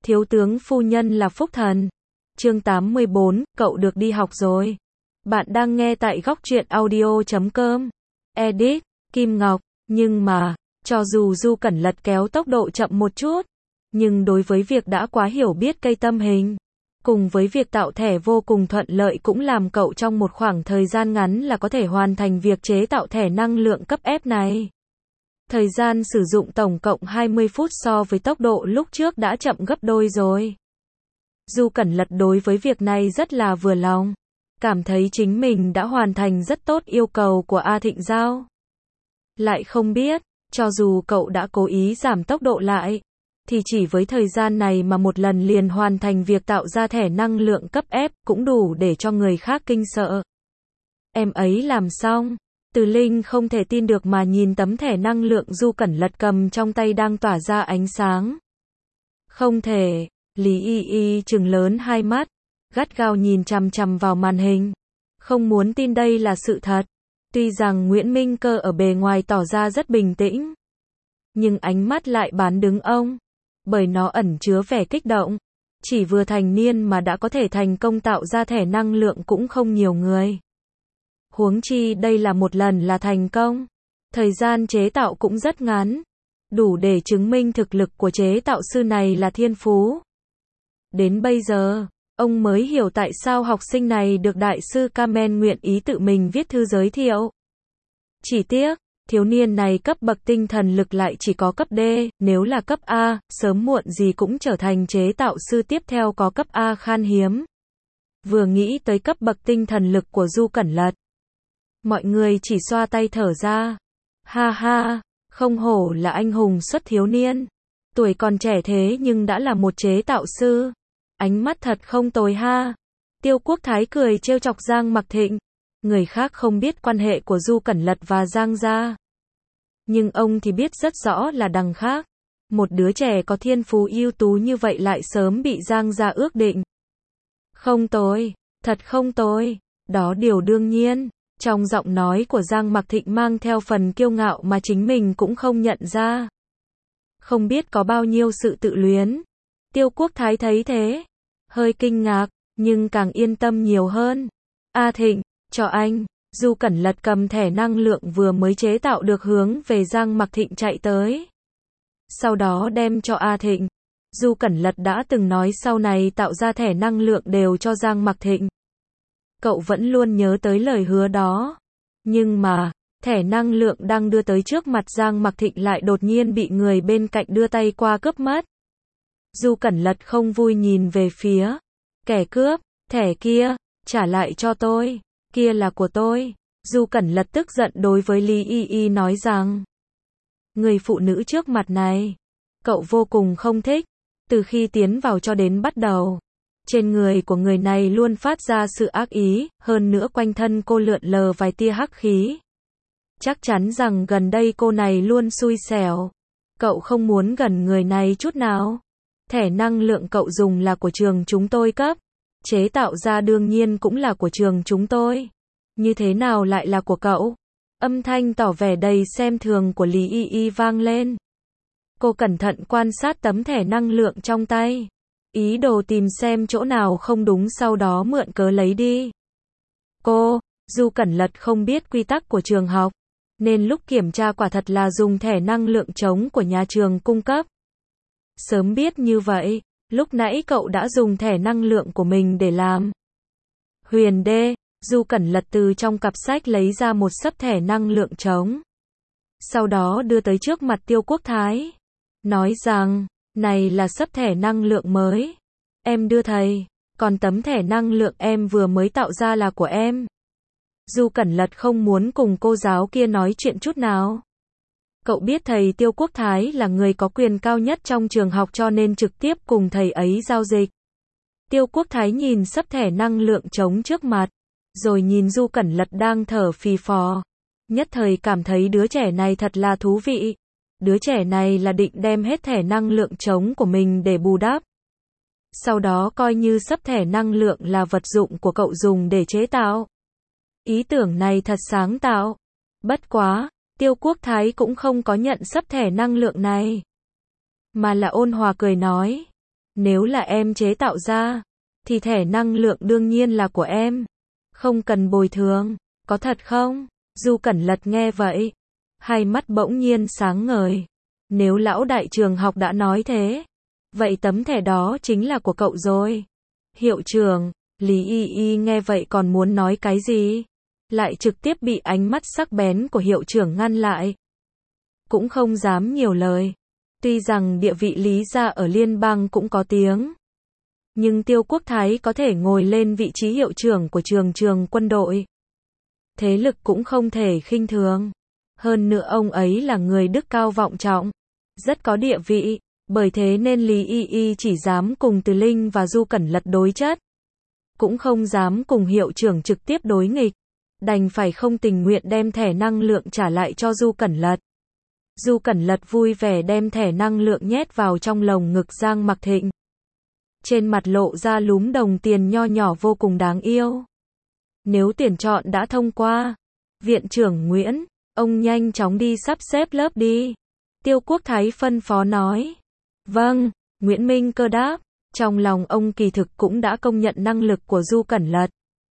Thiếu tướng phu nhân là phúc thần. Chương 84, cậu được đi học rồi. Bạn đang nghe tại góc truyện audio.com. Edit, Kim Ngọc. Nhưng mà, cho dù Du Cẩn Lật kéo tốc độ chậm một chút, nhưng đối với việc đã quá hiểu biết cây tâm hình, cùng với việc tạo thẻ vô cùng thuận lợi cũng làm cậu trong một khoảng thời gian ngắn là có thể hoàn thành việc chế tạo thẻ năng lượng cấp F này. Thời gian sử dụng tổng cộng 20 phút so với tốc độ lúc trước đã chậm gấp đôi rồi. Du Cẩn Lật đối với việc này rất là vừa lòng, cảm thấy chính mình đã hoàn thành rất tốt yêu cầu của A Thịnh giao. Lại không biết, cho dù cậu đã cố ý giảm tốc độ lại, thì chỉ với thời gian này mà một lần liền hoàn thành việc tạo ra thẻ năng lượng cấp F cũng đủ để cho người khác kinh sợ. Em ấy làm xong. Từ Linh không thể tin được mà nhìn tấm thẻ năng lượng Du Cẩn Lật cầm trong tay đang tỏa ra ánh sáng. Không thể, Lý Y Y trừng lớn hai mắt, gắt gao nhìn chằm chằm vào màn hình. Không muốn tin đây là sự thật. Tuy rằng Nguyễn Minh Cơ ở bề ngoài tỏ ra rất bình tĩnh, nhưng ánh mắt lại bán đứng ông, bởi nó ẩn chứa vẻ kích động. Chỉ vừa thành niên mà đã có thể thành công tạo ra thẻ năng lượng cũng không nhiều người. Huống chi đây là một lần là thành công. Thời gian chế tạo cũng rất ngắn, đủ để chứng minh thực lực của chế tạo sư này là thiên phú. Đến bây giờ, ông mới hiểu tại sao học sinh này được đại sư Kamen nguyện ý tự mình viết thư giới thiệu. Chỉ tiếc, thiếu niên này cấp bậc tinh thần lực lại chỉ có cấp D, nếu là cấp A, sớm muộn gì cũng trở thành chế tạo sư tiếp theo có cấp A khan hiếm. Vừa nghĩ tới cấp bậc tinh thần lực của Du Cẩn Lật, mọi người chỉ xoa tay thở ra. Ha ha, không hổ là anh hùng xuất thiếu niên. Tuổi còn trẻ thế nhưng đã là một chế tạo sư. Ánh mắt thật không tồi ha. Tiêu Quốc Thái cười trêu chọc Giang Mặc Thịnh. Người khác không biết quan hệ của Du Cẩn Lật và Giang gia, nhưng ông thì biết rất rõ là đằng khác. Một đứa trẻ có thiên phú ưu tú như vậy lại sớm bị Giang gia ước định. Không tồi, thật không tồi. Đó điều đương nhiên. Trong giọng nói của Giang Mặc Thịnh mang theo phần kiêu ngạo mà chính mình cũng không nhận ra. Không biết có bao nhiêu sự tự luyến. Tiêu Quốc Thái thấy thế, hơi kinh ngạc, nhưng càng yên tâm nhiều hơn. A Thịnh, cho anh. Du Cẩn Lật cầm thẻ năng lượng vừa mới chế tạo được hướng về Giang Mặc Thịnh chạy tới. Sau đó đem cho A Thịnh. Du Cẩn Lật đã từng nói sau này tạo ra thẻ năng lượng đều cho Giang Mặc Thịnh. Cậu vẫn luôn nhớ tới lời hứa đó. Nhưng mà, thẻ năng lượng đang đưa tới trước mặt Giang Mặc Thịnh lại đột nhiên bị người bên cạnh đưa tay qua cướp mất. Du Cẩn Lật không vui nhìn về phía kẻ cướp, thẻ kia, trả lại cho tôi, kia là của tôi. Du Cẩn Lật tức giận đối với Lý Y Y nói rằng, người phụ nữ trước mặt này, cậu vô cùng không thích. Từ khi tiến vào cho đến bắt đầu, trên người của người này luôn phát ra sự ác ý, hơn nữa quanh thân cô lượn lờ vài tia hắc khí. Chắc chắn rằng gần đây cô này luôn xui xẻo. Cậu không muốn gần người này chút nào. Thẻ năng lượng cậu dùng là của trường chúng tôi cấp. Chế tạo ra đương nhiên cũng là của trường chúng tôi. Như thế nào lại là của cậu? Âm thanh tỏ vẻ đầy xem thường của Lý Y Y vang lên. Cô cẩn thận quan sát tấm thẻ năng lượng trong tay, ý đồ tìm xem chỗ nào không đúng sau đó mượn cớ lấy đi. Du Cẩn Lật không biết quy tắc của trường học, nên lúc kiểm tra quả thật là dùng thẻ năng lượng trống của nhà trường cung cấp. Sớm biết như vậy, lúc nãy cậu đã dùng thẻ năng lượng của mình để làm. Huyền đê, Du Cẩn Lật từ trong cặp sách lấy ra một xấp thẻ năng lượng trống. Sau đó đưa tới trước mặt Tiêu Quốc Thái, nói rằng, này là xấp thẻ năng lượng mới. Em đưa thầy, còn tấm thẻ năng lượng em vừa mới tạo ra là của em. Du Cẩn Lật không muốn cùng cô giáo kia nói chuyện chút nào. Cậu biết thầy Tiêu Quốc Thái là người có quyền cao nhất trong trường học cho nên trực tiếp cùng thầy ấy giao dịch. Tiêu Quốc Thái nhìn xấp thẻ năng lượng trống trước mặt, rồi nhìn Du Cẩn Lật đang thở phì phò. Nhất thời cảm thấy đứa trẻ này thật là thú vị. Đứa trẻ này là định đem hết thẻ năng lượng trống của mình để bù đắp. Sau đó coi như xấp thẻ năng lượng là vật dụng của cậu dùng để chế tạo. Ý tưởng này thật sáng tạo. Bất quá, Tiêu Quốc Thái cũng không có nhận xấp thẻ năng lượng này, mà là ôn hòa cười nói, Nếu là em chế tạo ra, thì thẻ năng lượng đương nhiên là của em. Không cần bồi thường. Có thật không? Du Cẩn Lật nghe vậy, hai mắt bỗng nhiên sáng ngời. Nếu lão đại trường học đã nói thế, vậy tấm thẻ đó chính là của cậu rồi. Hiệu trưởng, Lý Y Y nghe vậy còn muốn nói cái gì, lại trực tiếp bị ánh mắt sắc bén của hiệu trưởng ngăn lại. Cũng không dám nhiều lời. Tuy rằng địa vị Lý gia ở liên bang cũng có tiếng, nhưng Tiêu Quốc Thái có thể ngồi lên vị trí hiệu trưởng của trường quân đội. Thế lực cũng không thể khinh thường. Hơn nữa ông ấy là người đức cao vọng trọng, rất có địa vị, bởi thế nên Lý Y Y chỉ dám cùng Từ Linh và Du Cẩn Lật đối chất, cũng không dám cùng hiệu trưởng trực tiếp đối nghịch, đành phải không tình nguyện đem thẻ năng lượng trả lại cho Du Cẩn Lật. Du Cẩn Lật vui vẻ đem thẻ năng lượng nhét vào trong lồng ngực Giang Mặc Thịnh. Trên mặt lộ ra lúm đồng tiền nho nhỏ vô cùng đáng yêu. Nếu tuyển chọn đã thông qua, viện trưởng Nguyễn, ông nhanh chóng đi sắp xếp lớp đi. Tiêu Quốc Thái phân phó nói. Vâng, Nguyễn Minh Cơ đáp. Trong lòng ông kỳ thực cũng đã công nhận năng lực của Du Cẩn Lật.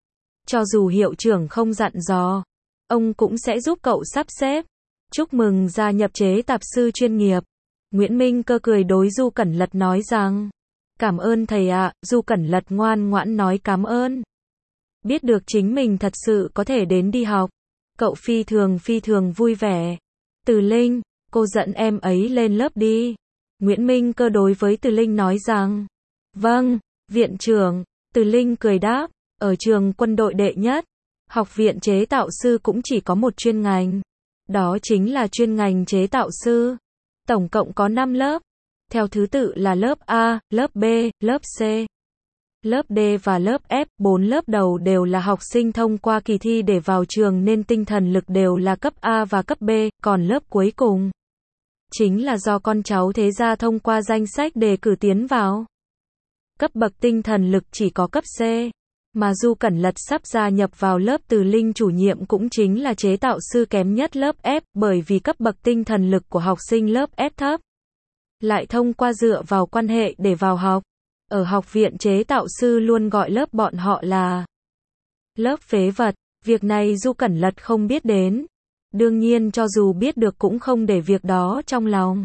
Cho dù hiệu trưởng không dặn dò, ông cũng sẽ giúp cậu sắp xếp. Chúc mừng gia nhập chế tạp sư chuyên nghiệp. Nguyễn Minh Cơ cười đối Du Cẩn Lật nói rằng. Cảm ơn thầy ạ. Du Cẩn Lật ngoan ngoãn nói cảm ơn. Biết được chính mình thật sự có thể đến đi học, cậu phi thường vui vẻ. Từ Linh, cô dẫn em ấy lên lớp đi. Nguyễn Minh Cơ đối với Từ Linh nói rằng. Vâng, viện trưởng. Từ Linh cười đáp. Ở trường quân đội đệ nhất, học viện chế tạo sư cũng chỉ có một chuyên ngành. Đó chính là chuyên ngành chế tạo sư. Tổng cộng có 5 lớp. Theo thứ tự là lớp A, lớp B, lớp C, lớp D và lớp F. 4 lớp đầu đều là học sinh thông qua kỳ thi để vào trường nên tinh thần lực đều là cấp A và cấp B. Còn lớp cuối cùng chính là do con cháu thế gia thông qua danh sách đề cử tiến vào. Cấp bậc tinh thần lực chỉ có cấp C. Mà Du Cẩn Lật sắp gia nhập vào lớp Từ Linh chủ nhiệm cũng chính là chế tạo sư kém nhất lớp F, bởi vì cấp bậc tinh thần lực của học sinh lớp F thấp. Lại thông qua dựa vào quan hệ để vào học. Ở học viện chế tạo sư luôn gọi lớp bọn họ là lớp phế vật. Việc này Du Cẩn Lật không biết đến. Đương nhiên cho dù biết được cũng không để việc đó trong lòng.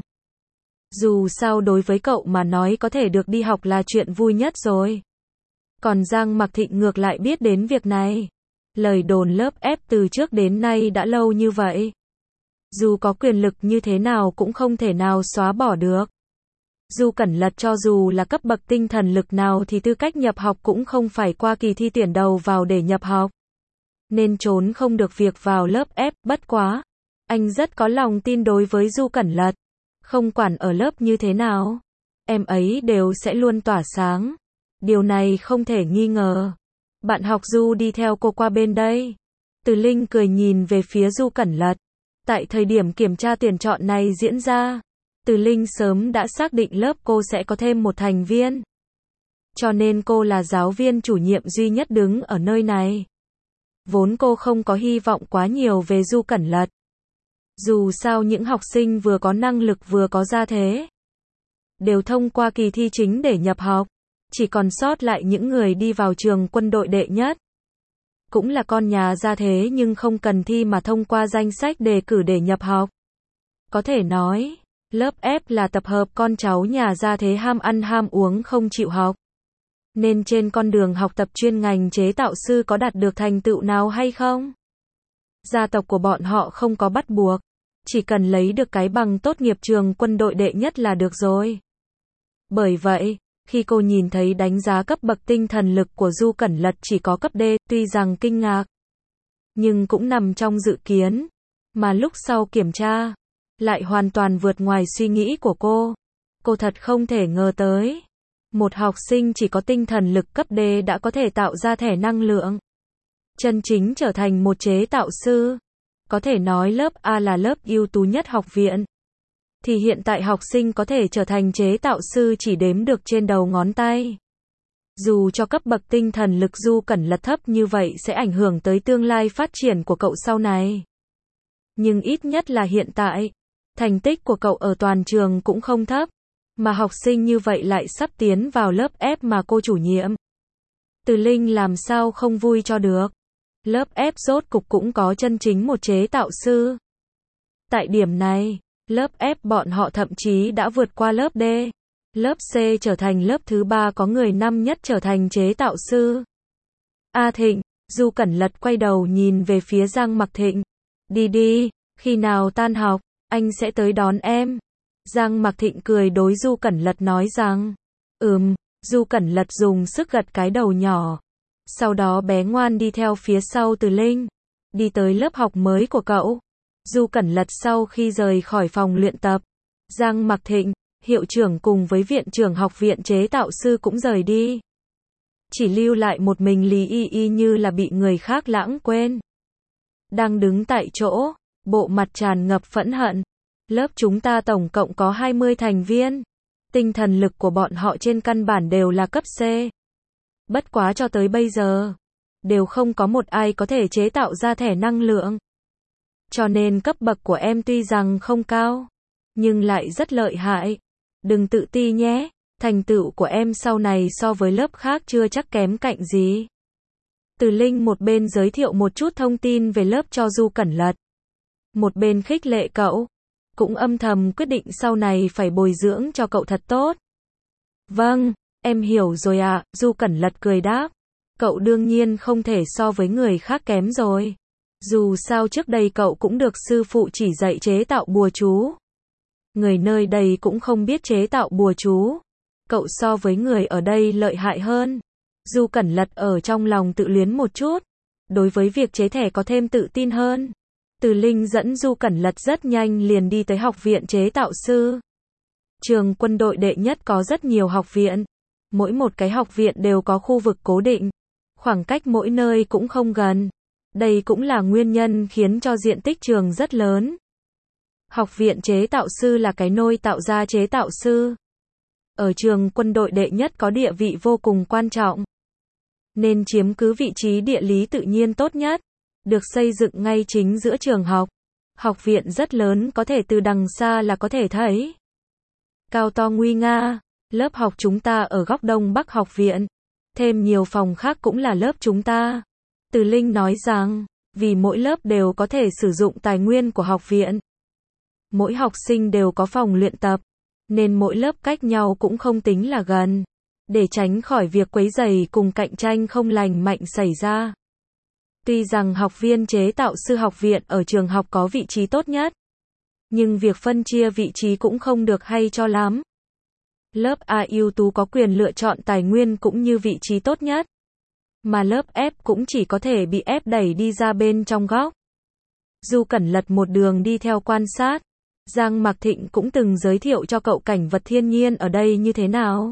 Dù sao đối với cậu mà nói có thể được đi học là chuyện vui nhất rồi. Còn Giang Mặc Thịnh ngược lại biết đến việc này. Lời đồn lớp F từ trước đến nay đã lâu như vậy. Dù có quyền lực như thế nào cũng không thể nào xóa bỏ được. Du Cẩn Lật cho dù là cấp bậc tinh thần lực nào thì tư cách nhập học cũng không phải qua kỳ thi tuyển đầu vào để nhập học. Nên trốn không được việc vào lớp F, bất quá. Anh rất có lòng tin đối với Du Cẩn Lật. Không quản ở lớp như thế nào, em ấy đều sẽ luôn tỏa sáng. Điều này không thể nghi ngờ. Bạn học Du đi theo cô qua bên đây. Từ Linh cười nhìn về phía Du Cẩn Lật. Tại thời điểm kiểm tra tuyển chọn này diễn ra, Từ Linh sớm đã xác định lớp cô sẽ có thêm một thành viên. Cho nên cô là giáo viên chủ nhiệm duy nhất đứng ở nơi này. Vốn cô không có hy vọng quá nhiều về Du Cẩn Lật. Dù sao những học sinh vừa có năng lực vừa có gia thế, đều thông qua kỳ thi chính để nhập học. Chỉ còn sót lại những người đi vào trường quân đội đệ nhất. Cũng là con nhà gia thế nhưng không cần thi mà thông qua danh sách đề cử để nhập học. Có thể nói, lớp F là tập hợp con cháu nhà gia thế ham ăn ham uống không chịu học. Nên trên con đường học tập chuyên ngành chế tạo sư có đạt được thành tựu nào hay không? Gia tộc của bọn họ không có bắt buộc. Chỉ cần lấy được cái bằng tốt nghiệp trường quân đội đệ nhất là được rồi. Bởi vậy, khi cô nhìn thấy đánh giá cấp bậc tinh thần lực của Du Cẩn Lật chỉ có cấp D, tuy rằng kinh ngạc, nhưng cũng nằm trong dự kiến. Mà lúc sau kiểm tra, lại hoàn toàn vượt ngoài suy nghĩ của cô. Cô thật không thể ngờ tới. Một học sinh chỉ có tinh thần lực cấp D đã có thể tạo ra thẻ năng lượng. Chân chính trở thành một chế tạo sư. Có thể nói lớp A là lớp ưu tú nhất học viện. Thì hiện tại học sinh có thể trở thành chế tạo sư chỉ đếm được trên đầu ngón tay. Dù cho cấp bậc tinh thần lực Du Cẩn Lật thấp như vậy sẽ ảnh hưởng tới tương lai phát triển của cậu sau này. Nhưng ít nhất là hiện tại, thành tích của cậu ở toàn trường cũng không thấp. Mà học sinh như vậy lại sắp tiến vào lớp F mà cô chủ nhiệm Từ Linh làm sao không vui cho được. Lớp F rốt cục cũng có chân chính một chế tạo sư. Tại điểm này, lớp F bọn họ thậm chí đã vượt qua lớp D. Lớp C trở thành lớp thứ 3 có người năm nhất trở thành chế tạo sư. A Thịnh, Du Cẩn Lật quay đầu nhìn về phía Giang Mặc Thịnh. Đi đi, khi nào tan học, anh sẽ tới đón em. Giang Mặc Thịnh cười đối Du Cẩn Lật nói rằng, Du Cẩn Lật dùng sức gật cái đầu nhỏ. Sau đó bé ngoan đi theo phía sau Từ Linh, đi tới lớp học mới của cậu. Du Cẩn Lật sau khi rời khỏi phòng luyện tập, Giang Mặc Thịnh, hiệu trưởng cùng với viện trưởng học viện chế tạo sư cũng rời đi. Chỉ lưu lại một mình Lý Y Y như là bị người khác lãng quên. Đang đứng tại chỗ, bộ mặt tràn ngập phẫn hận. Lớp chúng ta tổng cộng có 20 thành viên. Tinh thần lực của bọn họ trên căn bản đều là cấp C. Bất quá cho tới bây giờ, đều không có một ai có thể chế tạo ra thẻ năng lượng. Cho nên cấp bậc của em tuy rằng không cao, nhưng lại rất lợi hại. Đừng tự ti nhé, thành tựu của em sau này so với lớp khác chưa chắc kém cạnh gì. Từ Linh một bên giới thiệu một chút thông tin về lớp cho Du Cẩn Lật, một bên khích lệ cậu, cũng âm thầm quyết định sau này phải bồi dưỡng cho cậu thật tốt. Vâng, em hiểu rồi ạ, Du Cẩn Lật cười đáp. Cậu đương nhiên không thể so với người khác kém rồi. Dù sao trước đây cậu cũng được sư phụ chỉ dạy chế tạo bùa chú. Người nơi đây cũng không biết chế tạo bùa chú. Cậu so với người ở đây lợi hại hơn. Du Cẩn Lật ở trong lòng tự luyến một chút. Đối với việc chế thẻ có thêm tự tin hơn. Từ Linh dẫn Du Cẩn Lật rất nhanh liền đi tới học viện chế tạo sư. Trường quân đội đệ nhất có rất nhiều học viện. Mỗi một cái học viện đều có khu vực cố định. Khoảng cách mỗi nơi cũng không gần. Đây cũng là nguyên nhân khiến cho diện tích trường rất lớn. Học viện chế tạo sư là cái nôi tạo ra chế tạo sư. Ở trường quân đội đệ nhất có địa vị vô cùng quan trọng. Nên chiếm cứ vị trí địa lý tự nhiên tốt nhất. Được xây dựng ngay chính giữa trường học. Học viện rất lớn có thể từ đằng xa là có thể thấy. Cao to nguy nga. Lớp học chúng ta ở góc đông bắc học viện. Thêm nhiều phòng khác cũng là lớp chúng ta. Từ Linh nói rằng, vì mỗi lớp đều có thể sử dụng tài nguyên của học viện. Mỗi học sinh đều có phòng luyện tập, nên mỗi lớp cách nhau cũng không tính là gần. Để tránh khỏi việc quấy rầy cùng cạnh tranh không lành mạnh xảy ra. Tuy rằng học viên chế tạo sư học viện ở trường học có vị trí tốt nhất, nhưng việc phân chia vị trí cũng không được hay cho lắm. Lớp A ưu tú có quyền lựa chọn tài nguyên cũng như vị trí tốt nhất. Mà lớp F cũng chỉ có thể bị ép đẩy đi ra bên trong góc. Du Cẩn Lật một đường đi theo quan sát. Giang Mặc Thịnh cũng từng giới thiệu cho cậu cảnh vật thiên nhiên ở đây như thế nào.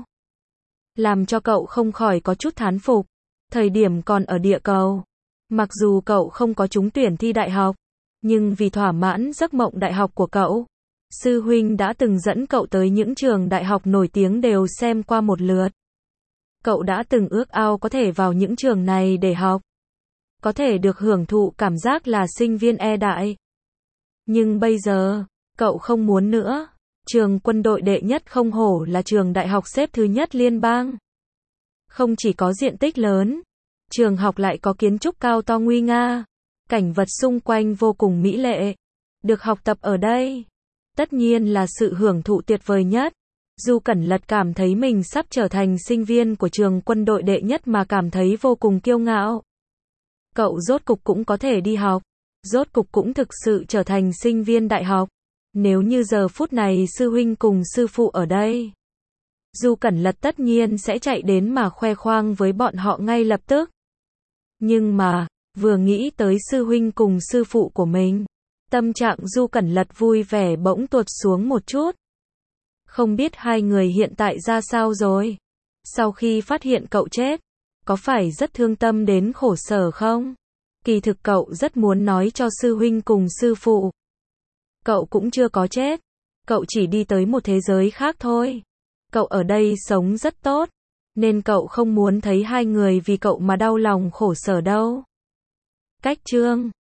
Làm cho cậu không khỏi có chút thán phục. Thời điểm còn ở địa cầu, mặc dù cậu không có trúng tuyển thi đại học, nhưng vì thỏa mãn giấc mộng đại học của cậu, sư huynh đã từng dẫn cậu tới những trường đại học nổi tiếng đều xem qua một lượt. Cậu đã từng ước ao có thể vào những trường này để học. Có thể được hưởng thụ cảm giác là sinh viên E đại. Nhưng bây giờ, cậu không muốn nữa. Trường quân đội đệ nhất không hổ là trường đại học xếp thứ nhất liên bang. Không chỉ có diện tích lớn, trường học lại có kiến trúc cao to nguy nga. Cảnh vật xung quanh vô cùng mỹ lệ. Được học tập ở đây, tất nhiên là sự hưởng thụ tuyệt vời nhất. Du Cẩn Lật cảm thấy mình sắp trở thành sinh viên của trường quân đội đệ nhất mà cảm thấy vô cùng kiêu ngạo. Cậu rốt cục cũng có thể đi học. Rốt cục cũng thực sự trở thành sinh viên đại học. Nếu như giờ phút này sư huynh cùng sư phụ ở đây, Du Cẩn Lật tất nhiên sẽ chạy đến mà khoe khoang với bọn họ ngay lập tức. Nhưng mà, vừa nghĩ tới sư huynh cùng sư phụ của mình, tâm trạng Du Cẩn Lật vui vẻ bỗng tuột xuống một chút. Không biết hai người hiện tại ra sao rồi? Sau khi phát hiện cậu chết, có phải rất thương tâm đến khổ sở không? Kỳ thực cậu rất muốn nói cho sư huynh cùng sư phụ. Cậu cũng chưa có chết. Cậu chỉ đi tới một thế giới khác thôi. Cậu ở đây sống rất tốt, nên cậu không muốn thấy hai người vì cậu mà đau lòng khổ sở đâu. Cách chương